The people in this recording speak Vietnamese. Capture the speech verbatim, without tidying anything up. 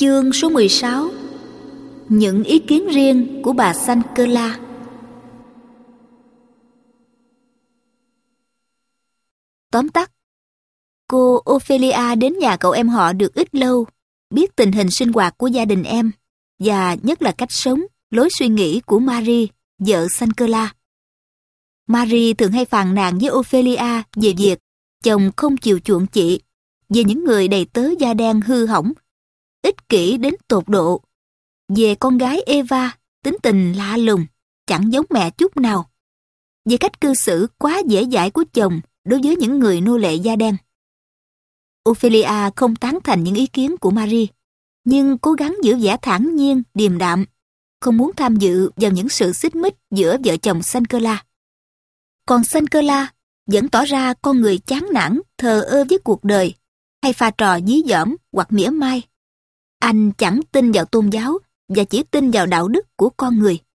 Chương số mười sáu. Những ý kiến riêng của bà Sankela. Tóm tắt, cô Ophelia đến nhà cậu em họ được ít lâu, biết tình hình sinh hoạt của gia đình em, và nhất là cách sống, lối suy nghĩ của Marie, vợ Sankela. Marie thường hay phàn nàn với Ophelia về việc chồng không chiều chuộng chị, về những người đầy tớ da đen hư hỏng, ích kỷ đến tột độ, về con gái Eva, tính tình lạ lùng, chẳng giống mẹ chút nào, về cách cư xử quá dễ dãi của chồng đối với những người nô lệ da đen. Ophelia không tán thành những ý kiến của Marie, nhưng cố gắng giữ vẻ thản nhiên, điềm đạm, không muốn tham dự vào những sự xích mích giữa vợ chồng Sankela. Còn Sankela vẫn tỏ ra con người chán nản, thờ ơ với cuộc đời, hay pha trò dí dỏm hoặc mỉa mai. Anh chẳng tin vào tôn giáo và chỉ tin vào đạo đức của con người.